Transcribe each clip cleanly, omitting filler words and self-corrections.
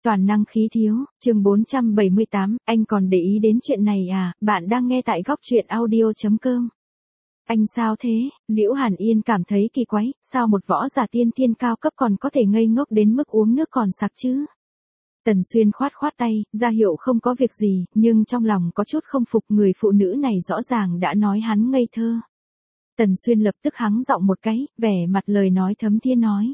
toàn năng khí thiếu, chương 478, anh còn để ý đến chuyện này à, bạn đang nghe tại góc truyện audio.com. Anh sao thế? Liễu Hàn Yên cảm thấy kỳ quái, sao một võ giả tiên thiên cao cấp còn có thể ngây ngốc đến mức uống nước còn sặc chứ? Tần Xuyên khoát khoát tay, ra hiệu không có việc gì, nhưng trong lòng có chút không phục, người phụ nữ này rõ ràng đã nói hắn ngây thơ. Tần Xuyên lập tức hắng giọng một cái, vẻ mặt lời nói thấm thía nói.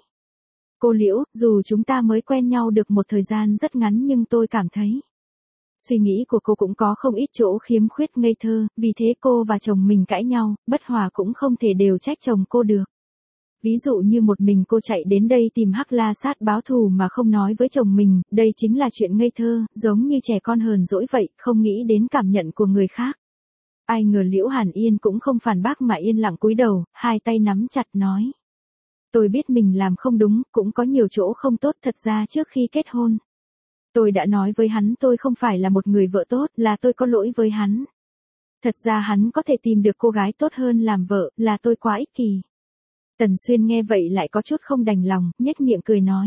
Cô Liễu, dù chúng ta mới quen nhau được một thời gian rất ngắn nhưng tôi cảm thấy suy nghĩ của cô cũng có không ít chỗ khiếm khuyết ngây thơ, vì thế cô và chồng mình cãi nhau, bất hòa cũng không thể đều trách chồng cô được. Ví dụ như một mình cô chạy đến đây tìm Hắc La Sát báo thù mà không nói với chồng mình, đây chính là chuyện ngây thơ, giống như trẻ con hờn dỗi vậy, không nghĩ đến cảm nhận của người khác. Ai ngờ Liễu Hàn Yên cũng không phản bác mà yên lặng cúi đầu, hai tay nắm chặt nói. Tôi biết mình làm không đúng, cũng có nhiều chỗ không tốt, thật ra trước khi kết hôn. Tôi đã nói với hắn tôi không phải là một người vợ tốt, là tôi có lỗi với hắn. Thật ra hắn có thể tìm được cô gái tốt hơn làm vợ, là tôi quá ích kỷ. Tần Xuyên nghe vậy lại có chút không đành lòng, nhếch miệng cười nói.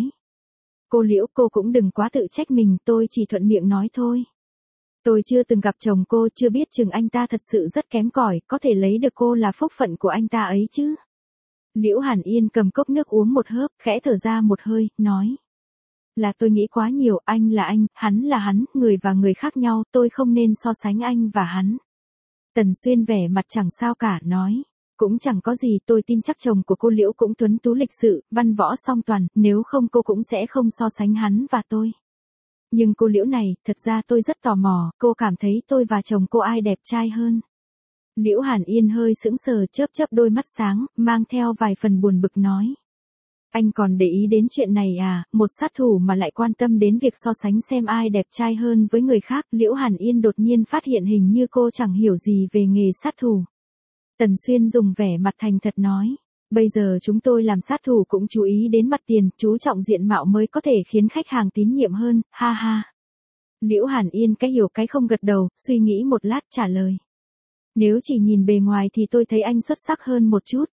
Cô Liễu, cô cũng đừng quá tự trách mình, tôi chỉ thuận miệng nói thôi. Tôi chưa từng gặp chồng cô, chưa biết chừng anh ta thật sự rất kém cỏi, có thể lấy được cô là phúc phận của anh ta ấy chứ. Liễu Hàn Yên cầm cốc nước uống một hớp, khẽ thở ra một hơi, nói. Là tôi nghĩ quá nhiều, anh là anh, hắn là hắn, người và người khác nhau, tôi không nên so sánh anh và hắn. Tần Xuyên vẻ mặt chẳng sao cả, nói. Cũng chẳng có gì, tôi tin chắc chồng của cô Liễu cũng tuấn tú lịch sự, văn võ song toàn, nếu không cô cũng sẽ không so sánh hắn và tôi. Nhưng cô Liễu này, thật ra tôi rất tò mò, cô cảm thấy tôi và chồng cô ai đẹp trai hơn? Liễu Hàn Yên hơi sững sờ, chớp chớp đôi mắt sáng, mang theo vài phần buồn bực nói. Anh còn để ý đến chuyện này à, một sát thủ mà lại quan tâm đến việc so sánh xem ai đẹp trai hơn với người khác. Liễu Hàn Yên đột nhiên phát hiện hình như cô chẳng hiểu gì về nghề sát thủ. Tần Xuyên dùng vẻ mặt thành thật nói. Bây giờ chúng tôi làm sát thủ cũng chú ý đến mặt tiền, chú trọng diện mạo mới có thể khiến khách hàng tín nhiệm hơn, ha ha. Liễu Hàn Yên cái hiểu cái không gật đầu, suy nghĩ một lát trả lời. Nếu chỉ nhìn bề ngoài thì tôi thấy anh xuất sắc hơn một chút.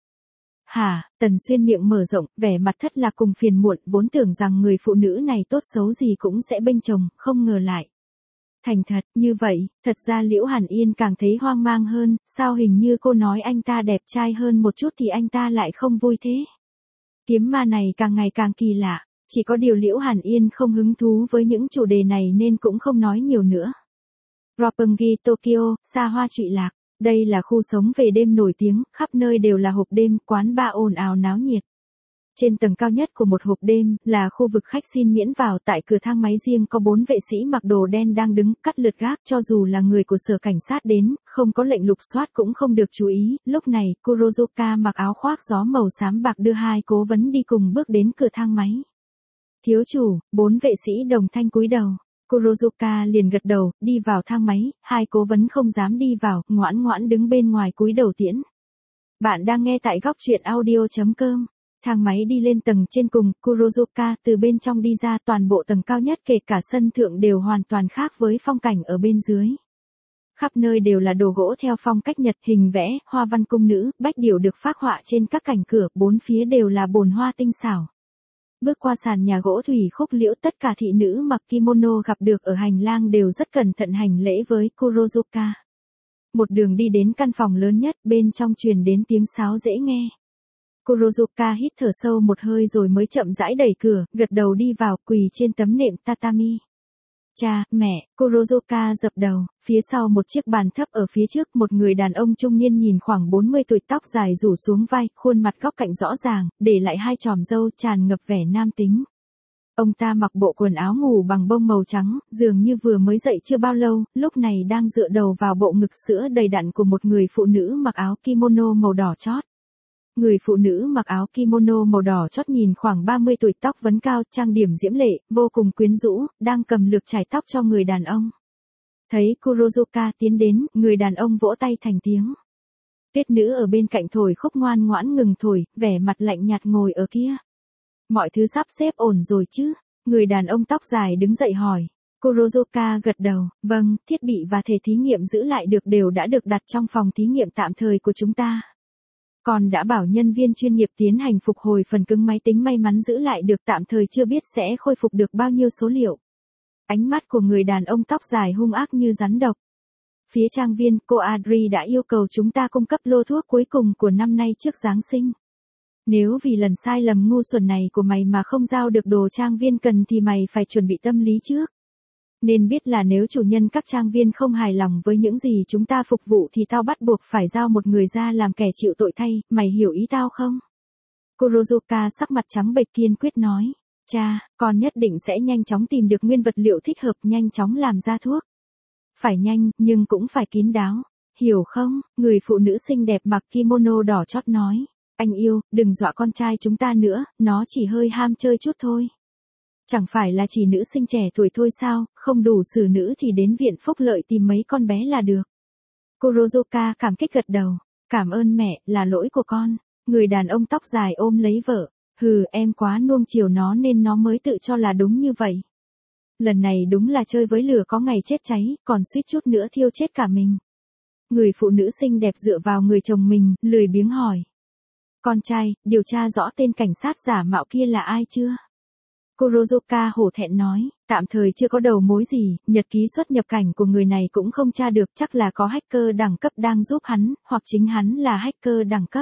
Hả, Tần Xuyên miệng mở rộng, vẻ mặt thất lạc cùng phiền muộn, vốn tưởng rằng người phụ nữ này tốt xấu gì cũng sẽ bênh chồng, không ngờ lại. Thành thật, như vậy, thật ra Liễu Hàn Yên càng thấy hoang mang hơn, sao hình như cô nói anh ta đẹp trai hơn một chút thì anh ta lại không vui thế. Kiếm ma này càng ngày càng kỳ lạ, chỉ có điều Liễu Hàn Yên không hứng thú với những chủ đề này nên cũng không nói nhiều nữa. Roppongi, Tokyo, xa hoa trụy lạc. Đây là khu sống về đêm nổi tiếng, khắp nơi đều là hộp đêm, quán bar ồn ào náo nhiệt. Trên tầng cao nhất của một hộp đêm, là khu vực khách xin miễn vào, tại cửa thang máy riêng có 4 vệ sĩ mặc đồ đen đang đứng, cắt lượt gác, cho dù là người của sở cảnh sát đến, không có lệnh lục soát cũng không được chú ý. Lúc này, Kurozuka mặc áo khoác gió màu xám bạc đưa hai cố vấn đi cùng bước đến cửa thang máy. Thiếu chủ, 4 vệ sĩ đồng thanh cúi đầu. Kurozuka liền gật đầu, đi vào thang máy, hai cố vấn không dám đi vào, ngoãn ngoãn đứng bên ngoài cúi đầu tiễn. Bạn đang nghe tại góc truyện audio.com. Thang máy đi lên tầng trên cùng, Kurozuka từ bên trong đi ra, toàn bộ tầng cao nhất kể cả sân thượng đều hoàn toàn khác với phong cảnh ở bên dưới. Khắp nơi đều là đồ gỗ theo phong cách Nhật, hình vẽ, hoa văn cung nữ, bách điểu được phác họa trên các cảnh cửa, bốn phía đều là bồn hoa tinh xảo. Bước qua sàn nhà gỗ thủy khúc liễu, tất cả thị nữ mặc kimono gặp được ở hành lang đều rất cẩn thận hành lễ với Kurozuka. Một đường đi đến căn phòng lớn nhất, bên trong truyền đến tiếng sáo dễ nghe. Kurozuka hít thở sâu một hơi rồi mới chậm rãi đẩy cửa, gật đầu đi vào, quỳ trên tấm nệm tatami. Cha, mẹ, Kurozuka dập đầu, phía sau một chiếc bàn thấp ở phía trước, một người đàn ông trung niên nhìn khoảng 40 tuổi, tóc dài rủ xuống vai, khuôn mặt góc cạnh rõ ràng, để lại hai chòm râu tràn ngập vẻ nam tính. Ông ta mặc bộ quần áo ngủ bằng bông màu trắng, dường như vừa mới dậy chưa bao lâu, lúc này đang dựa đầu vào bộ ngực sữa đầy đặn của một người phụ nữ mặc áo kimono màu đỏ chót. Người phụ nữ mặc áo kimono màu đỏ chót nhìn khoảng 30 tuổi, tóc vấn cao, trang điểm diễm lệ, vô cùng quyến rũ, đang cầm lược chải tóc cho người đàn ông. Thấy Kurozuka tiến đến, người đàn ông vỗ tay thành tiếng. Tuyết nữ ở bên cạnh thổi khúc ngoan ngoãn ngừng thổi, vẻ mặt lạnh nhạt ngồi ở kia. Mọi thứ sắp xếp ổn rồi chứ? Người đàn ông tóc dài đứng dậy hỏi. Kurozuka gật đầu, vâng, thiết bị và thể thí nghiệm giữ lại được đều đã được đặt trong phòng thí nghiệm tạm thời của chúng ta. Còn đã bảo nhân viên chuyên nghiệp tiến hành phục hồi phần cứng máy tính, may mắn giữ lại được, tạm thời chưa biết sẽ khôi phục được bao nhiêu số liệu. Ánh mắt của người đàn ông tóc dài hung ác như rắn độc. Phía trang viên, cô Adri đã yêu cầu chúng ta cung cấp lô thuốc cuối cùng của năm nay trước Giáng sinh. Nếu vì lần sai lầm ngu xuẩn này của mày mà không giao được đồ trang viên cần thì mày phải chuẩn bị tâm lý trước. Nên biết là nếu chủ nhân các trang viên không hài lòng với những gì chúng ta phục vụ thì tao bắt buộc phải giao một người ra làm kẻ chịu tội thay, mày hiểu ý tao không? Kurozuka sắc mặt trắng bệch kiên quyết nói. Cha, con nhất định sẽ nhanh chóng tìm được nguyên vật liệu thích hợp, nhanh chóng làm ra thuốc. Phải nhanh, nhưng cũng phải kín đáo. Hiểu không? Người phụ nữ xinh đẹp mặc kimono đỏ chót nói. Anh yêu, đừng dọa con trai chúng ta nữa, nó chỉ hơi ham chơi chút thôi. Chẳng phải là chỉ nữ sinh trẻ tuổi thôi sao, không đủ xử nữ thì đến viện phúc lợi tìm mấy con bé là được. Kurozuka cảm kích gật đầu. Cảm ơn mẹ, là lỗi của con. Người đàn ông tóc dài ôm lấy vợ. Hừ, em quá nuông chiều nó nên nó mới tự cho là đúng như vậy. Lần này đúng là chơi với lửa có ngày chết cháy, còn suýt chút nữa thiêu chết cả mình. Người phụ nữ xinh đẹp dựa vào người chồng mình, lười biếng hỏi. Con trai, điều tra rõ tên cảnh sát giả mạo kia là ai chưa? Kurozuka hổ thẹn nói, tạm thời chưa có đầu mối gì, nhật ký xuất nhập cảnh của người này cũng không tra được, chắc là có hacker đẳng cấp đang giúp hắn, hoặc chính hắn là hacker đẳng cấp.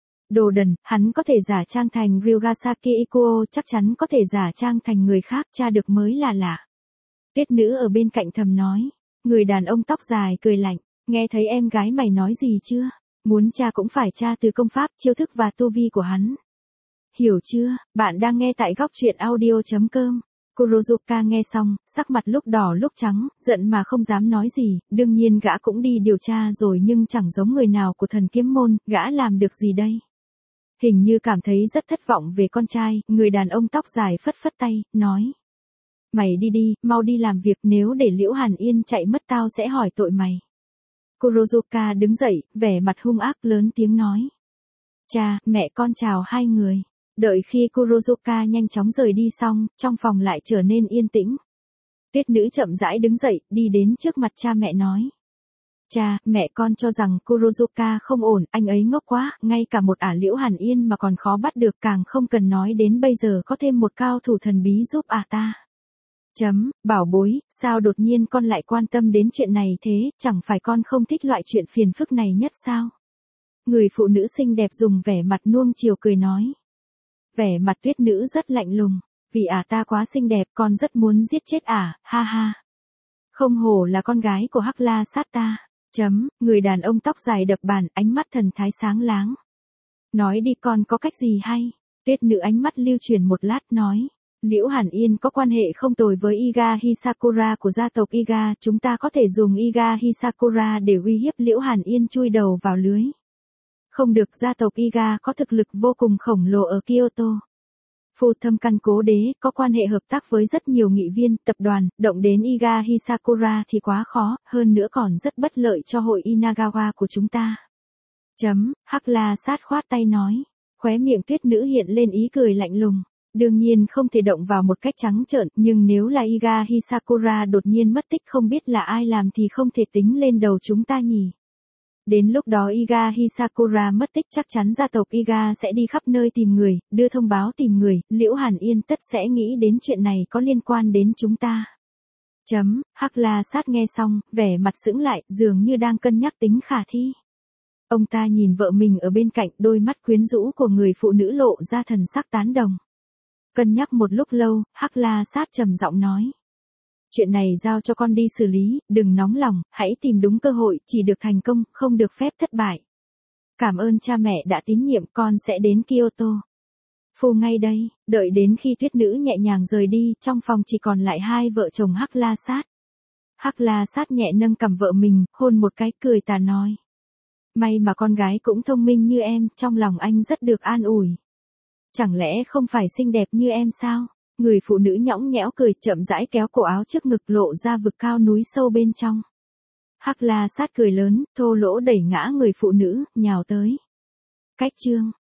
Đồ đần, hắn có thể giả trang thành Ryugasaki Ikuo, chắc chắn có thể giả trang thành người khác, tra được mới là lạ. Tuyết nữ ở bên cạnh thầm nói. Người đàn ông tóc dài cười lạnh, nghe thấy em gái mày nói gì chưa? Muốn tra cũng phải tra từ công pháp, chiêu thức và tu vi của hắn. Hiểu chưa? Bạn đang nghe tại góc truyện audio.com. Kurozuka nghe xong, sắc mặt lúc đỏ lúc trắng, giận mà không dám nói gì, đương nhiên gã cũng đi điều tra rồi nhưng chẳng giống người nào của thần kiếm môn, gã làm được gì đây? Hình như cảm thấy rất thất vọng về con trai, người đàn ông tóc dài phất phất tay, nói. Mày đi đi, mau đi làm việc, nếu để Liễu Hàn Yên chạy mất tao sẽ hỏi tội mày. Kurozuka đứng dậy, vẻ mặt hung ác lớn tiếng nói. Cha, mẹ con chào hai người. Đợi khi Kurozuka nhanh chóng rời đi xong, trong phòng lại trở nên yên tĩnh. Tuyết nữ chậm rãi đứng dậy, đi đến trước mặt cha mẹ nói. Cha, mẹ con cho rằng Kurozuka không ổn, anh ấy ngốc quá, ngay cả một ả Liễu Hàn Yên mà còn khó bắt được, càng không cần nói đến bây giờ có thêm một cao thủ thần bí giúp ta. Bảo bối, sao đột nhiên con lại quan tâm đến chuyện này thế, chẳng phải con không thích loại chuyện phiền phức này nhất sao? Người phụ nữ xinh đẹp dùng vẻ mặt nuông chiều cười nói. Vẻ mặt tuyết nữ rất lạnh lùng, vì ta quá xinh đẹp con rất muốn giết chết ha ha. Không hổ là con gái của Hắc La Sát ta. Người đàn ông tóc dài đập bàn, ánh mắt thần thái sáng láng. Nói đi con có cách gì hay? Tuyết nữ ánh mắt lưu chuyển một lát nói. Liễu Hàn Yên có quan hệ không tồi với Iga Hisakura của gia tộc Iga, chúng ta có thể dùng Iga Hisakura để uy hiếp Liễu Hàn Yên chui đầu vào lưới. Không được, gia tộc Iga có thực lực vô cùng khổng lồ ở Kyoto. Phu thâm căn cố đế, có quan hệ hợp tác với rất nhiều nghị viên, tập đoàn, động đến Iga Hisakura thì quá khó, hơn nữa còn rất bất lợi cho hội Inagawa của chúng ta. Hắc La Sát khoát tay nói, khóe miệng tuyết nữ hiện lên ý cười lạnh lùng. Đương nhiên không thể động vào một cách trắng trợn, nhưng nếu là Iga Hisakura đột nhiên mất tích không biết là ai làm thì không thể tính lên đầu chúng ta nhỉ. Đến lúc đó Iga Hisakura mất tích chắc chắn gia tộc Iga sẽ đi khắp nơi tìm người, đưa thông báo tìm người, Liễu Hàn Yên tất sẽ nghĩ đến chuyện này có liên quan đến chúng ta. Hắc La Sát nghe xong, vẻ mặt sững lại, dường như đang cân nhắc tính khả thi. Ông ta nhìn vợ mình ở bên cạnh, đôi mắt quyến rũ của người phụ nữ lộ ra thần sắc tán đồng. Cân nhắc một lúc lâu, Hắc La Sát trầm giọng nói. Chuyện này giao cho con đi xử lý, đừng nóng lòng, hãy tìm đúng cơ hội, chỉ được thành công, không được phép thất bại. Cảm ơn cha mẹ đã tín nhiệm, con sẽ đến Kyoto. Phu ngay đây, đợi đến khi tuyết nữ nhẹ nhàng rời đi, trong phòng chỉ còn lại hai vợ chồng Hắc La Sát. Hắc La Sát nhẹ nâng cằm vợ mình, hôn một cái, cười tà nói. May mà con gái cũng thông minh như em, trong lòng anh rất được an ủi. Chẳng lẽ không phải xinh đẹp như em sao? Người phụ nữ nhõng nhẽo cười, chậm rãi kéo cổ áo trước ngực lộ ra vực cao núi sâu bên trong. Hắc La Sát cười lớn, thô lỗ đẩy ngã người phụ nữ, nhào tới. Cách chương